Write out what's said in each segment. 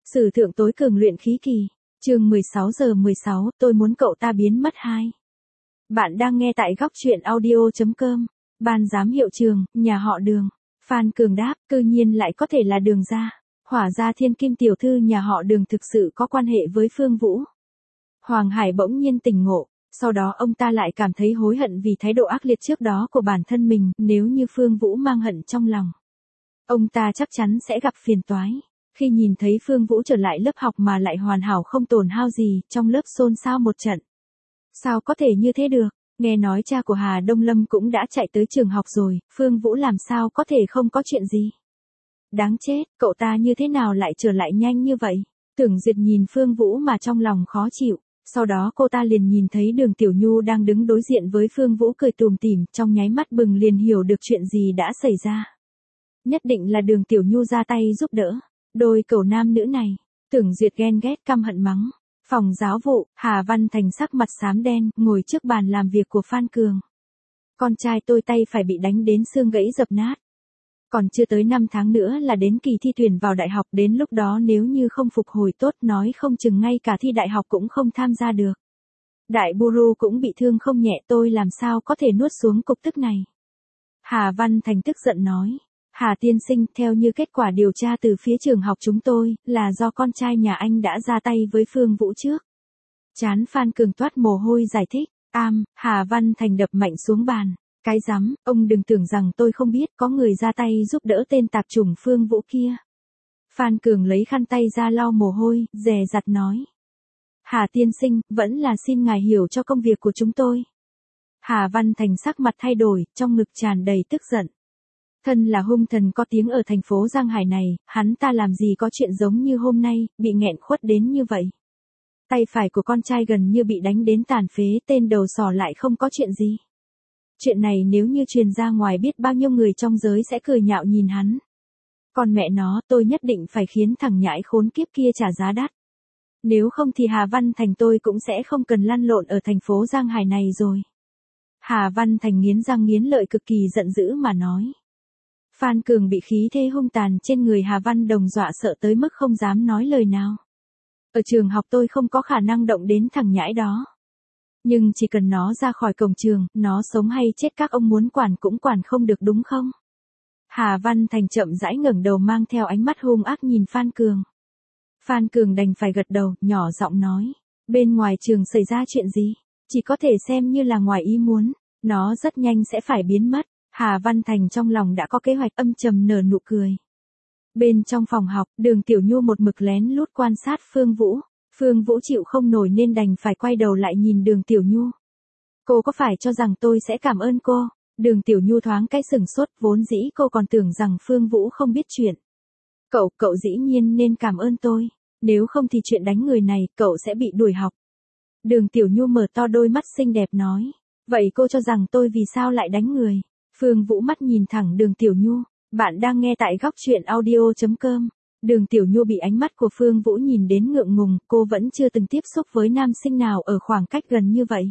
Sử thượng tối cường luyện khí kỳ. Chương 16:16, tôi muốn cậu ta biến mất 2. Bạn đang nghe tại góc truyện audio.com. Ban giám hiệu trường, nhà họ Đường. Phan Cường đáp, cư nhiên lại có thể là Đường gia. Hỏa ra thiên kim tiểu thư nhà họ Đường thực sự có quan hệ với Phương Vũ. Hoàng Hải bỗng nhiên tỉnh ngộ, sau đó ông ta lại cảm thấy hối hận vì thái độ ác liệt trước đó của bản thân mình, nếu như Phương Vũ mang hận trong lòng. Ông ta chắc chắn sẽ gặp phiền toái. Khi nhìn thấy Phương Vũ trở lại lớp học mà lại hoàn hảo không tổn hao gì, trong lớp xôn xao một trận. Sao có thể như thế được? Nghe nói cha của Hà Đông Lâm cũng đã chạy tới trường học rồi, Phương Vũ làm sao có thể không có chuyện gì? Đáng chết, cậu ta như thế nào lại trở lại nhanh như vậy? Tưởng Duyệt nhìn Phương Vũ mà trong lòng khó chịu. Sau đó cô ta liền nhìn thấy Đường Tiểu Nhu đang đứng đối diện với Phương Vũ cười tủm tỉm, trong nháy mắt bừng liền hiểu được chuyện gì đã xảy ra. Nhất định là Đường Tiểu Nhu ra tay giúp đỡ. Đôi cẩu nam nữ này, Tưởng Duyệt ghen ghét căm hận mắng. Phòng giáo vụ, Hà Văn Thành sắc mặt xám đen, ngồi trước bàn làm việc của Phan Cường. Con trai tôi tay phải bị đánh đến xương gãy dập nát. Còn chưa tới 5 tháng nữa là đến kỳ thi tuyển vào đại học, đến lúc đó nếu như không phục hồi tốt nói không chừng ngay cả thi đại học cũng không tham gia được. Đại Buru cũng bị thương không nhẹ, tôi làm sao có thể nuốt xuống cục tức này. Hà Văn Thành tức giận nói. Hà tiên sinh, theo như kết quả điều tra từ phía trường học chúng tôi, là do con trai nhà anh đã ra tay với Phương Vũ trước. Chán Phan Cường toát mồ hôi giải thích. Hà Văn Thành đập mạnh xuống bàn. Cái rắm, ông đừng tưởng rằng tôi không biết có người ra tay giúp đỡ tên tạp chủng Phương Vũ kia. Phan Cường lấy khăn tay ra lau mồ hôi, dè dặt nói. Hà tiên sinh, vẫn là xin ngài hiểu cho công việc của chúng tôi. Hà Văn Thành sắc mặt thay đổi, trong ngực tràn đầy tức giận. Thân là hung thần có tiếng ở thành phố Giang Hải này, hắn ta làm gì có chuyện giống như hôm nay, bị nghẹn khuất đến như vậy. Tay phải của con trai gần như bị đánh đến tàn phế, tên đầu sỏ lại không có chuyện gì. Chuyện này nếu như truyền ra ngoài biết bao nhiêu người trong giới sẽ cười nhạo nhìn hắn. Còn mẹ nó, tôi nhất định phải khiến thằng nhãi khốn kiếp kia trả giá đắt. Nếu không thì Hà Văn Thành tôi cũng sẽ không cần lăn lộn ở thành phố Giang Hải này rồi. Hà Văn Thành nghiến răng nghiến lợi cực kỳ giận dữ mà nói. Phan Cường bị khí thế hung tàn trên người Hà Văn Đồng dọa sợ tới mức không dám nói lời nào. Ở trường học tôi không có khả năng động đến thằng nhãi đó. Nhưng chỉ cần nó ra khỏi cổng trường, nó sống hay chết các ông muốn quản cũng quản không được đúng không? Hà Văn Thành chậm rãi ngẩng đầu mang theo ánh mắt hung ác nhìn Phan Cường. Phan Cường đành phải gật đầu, nhỏ giọng nói. Bên ngoài trường xảy ra chuyện gì? Chỉ có thể xem như là ngoài ý muốn. Nó rất nhanh sẽ phải biến mất. Hà Văn Thành trong lòng đã có kế hoạch, âm trầm nở nụ cười. Bên trong phòng học, Đường Tiểu Nhu một mực lén lút quan sát Phương Vũ. Phương Vũ chịu không nổi nên đành phải quay đầu lại nhìn Đường Tiểu Nhu. Cô có phải cho rằng tôi sẽ cảm ơn cô? Đường Tiểu Nhu thoáng cái sửng sốt, vốn dĩ cô còn tưởng rằng Phương Vũ không biết chuyện. Cậu dĩ nhiên nên cảm ơn tôi. Nếu không thì chuyện đánh người này, cậu sẽ bị đuổi học. Đường Tiểu Nhu mở to đôi mắt xinh đẹp nói. Vậy cô cho rằng tôi vì sao lại đánh người? Phương Vũ mắt nhìn thẳng Đường Tiểu Nhu. Bạn đang nghe tại góc truyện audio.com. Đường Tiểu Nhu bị ánh mắt của Phương Vũ nhìn đến ngượng ngùng, cô vẫn chưa từng tiếp xúc với nam sinh nào ở khoảng cách gần như vậy.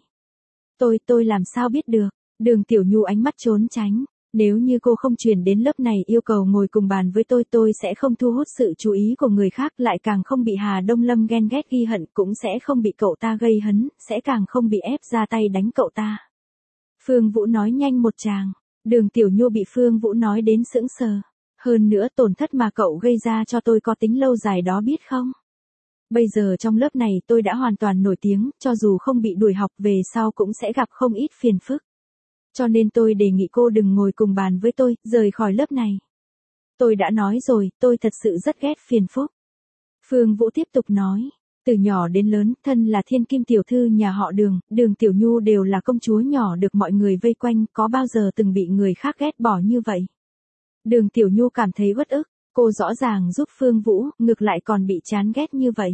Tôi làm sao biết được? Đường Tiểu Nhu ánh mắt trốn tránh. Nếu như cô không chuyển đến lớp này yêu cầu ngồi cùng bàn với tôi sẽ không thu hút sự chú ý của người khác, lại càng không bị Hà Đông Lâm ghen ghét ghi hận, cũng sẽ không bị cậu ta gây hấn, sẽ càng không bị ép ra tay đánh cậu ta. Phương Vũ nói nhanh một tràng. Đường Tiểu Nhu bị Phương Vũ nói đến sững sờ. Hơn nữa tổn thất mà cậu gây ra cho tôi có tính lâu dài đó biết không? Bây giờ trong lớp này tôi đã hoàn toàn nổi tiếng, cho dù không bị đuổi học về sau cũng sẽ gặp không ít phiền phức. Cho nên tôi đề nghị cô đừng ngồi cùng bàn với tôi, rời khỏi lớp này. Tôi đã nói rồi, tôi thật sự rất ghét phiền phức. Phương Vũ tiếp tục nói. Từ nhỏ đến lớn, thân là thiên kim tiểu thư nhà họ Đường, Đường Tiểu Nhu đều là công chúa nhỏ được mọi người vây quanh, có bao giờ từng bị người khác ghét bỏ như vậy. Đường Tiểu Nhu cảm thấy uất ức, cô rõ ràng giúp Phương Vũ, ngược lại còn bị chán ghét như vậy.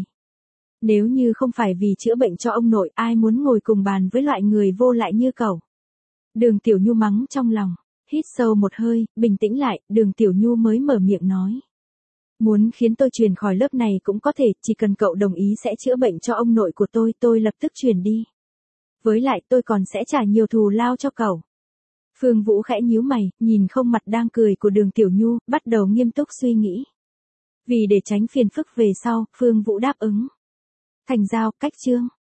Nếu như không phải vì chữa bệnh cho ông nội, ai muốn ngồi cùng bàn với loại người vô lại như cậu. Đường Tiểu Nhu mắng trong lòng, hít sâu một hơi, bình tĩnh lại, Đường Tiểu Nhu mới mở miệng nói. Muốn khiến tôi chuyển khỏi lớp này cũng có thể, chỉ cần cậu đồng ý sẽ chữa bệnh cho ông nội của tôi lập tức chuyển đi. Với lại tôi còn sẽ trả nhiều thù lao cho cậu. Phương Vũ khẽ nhíu mày, nhìn không mặt đang cười của Đường Tiểu Nhu, bắt đầu nghiêm túc suy nghĩ. Vì để tránh phiền phức về sau, Phương Vũ đáp ứng. Thành giao, cách chương.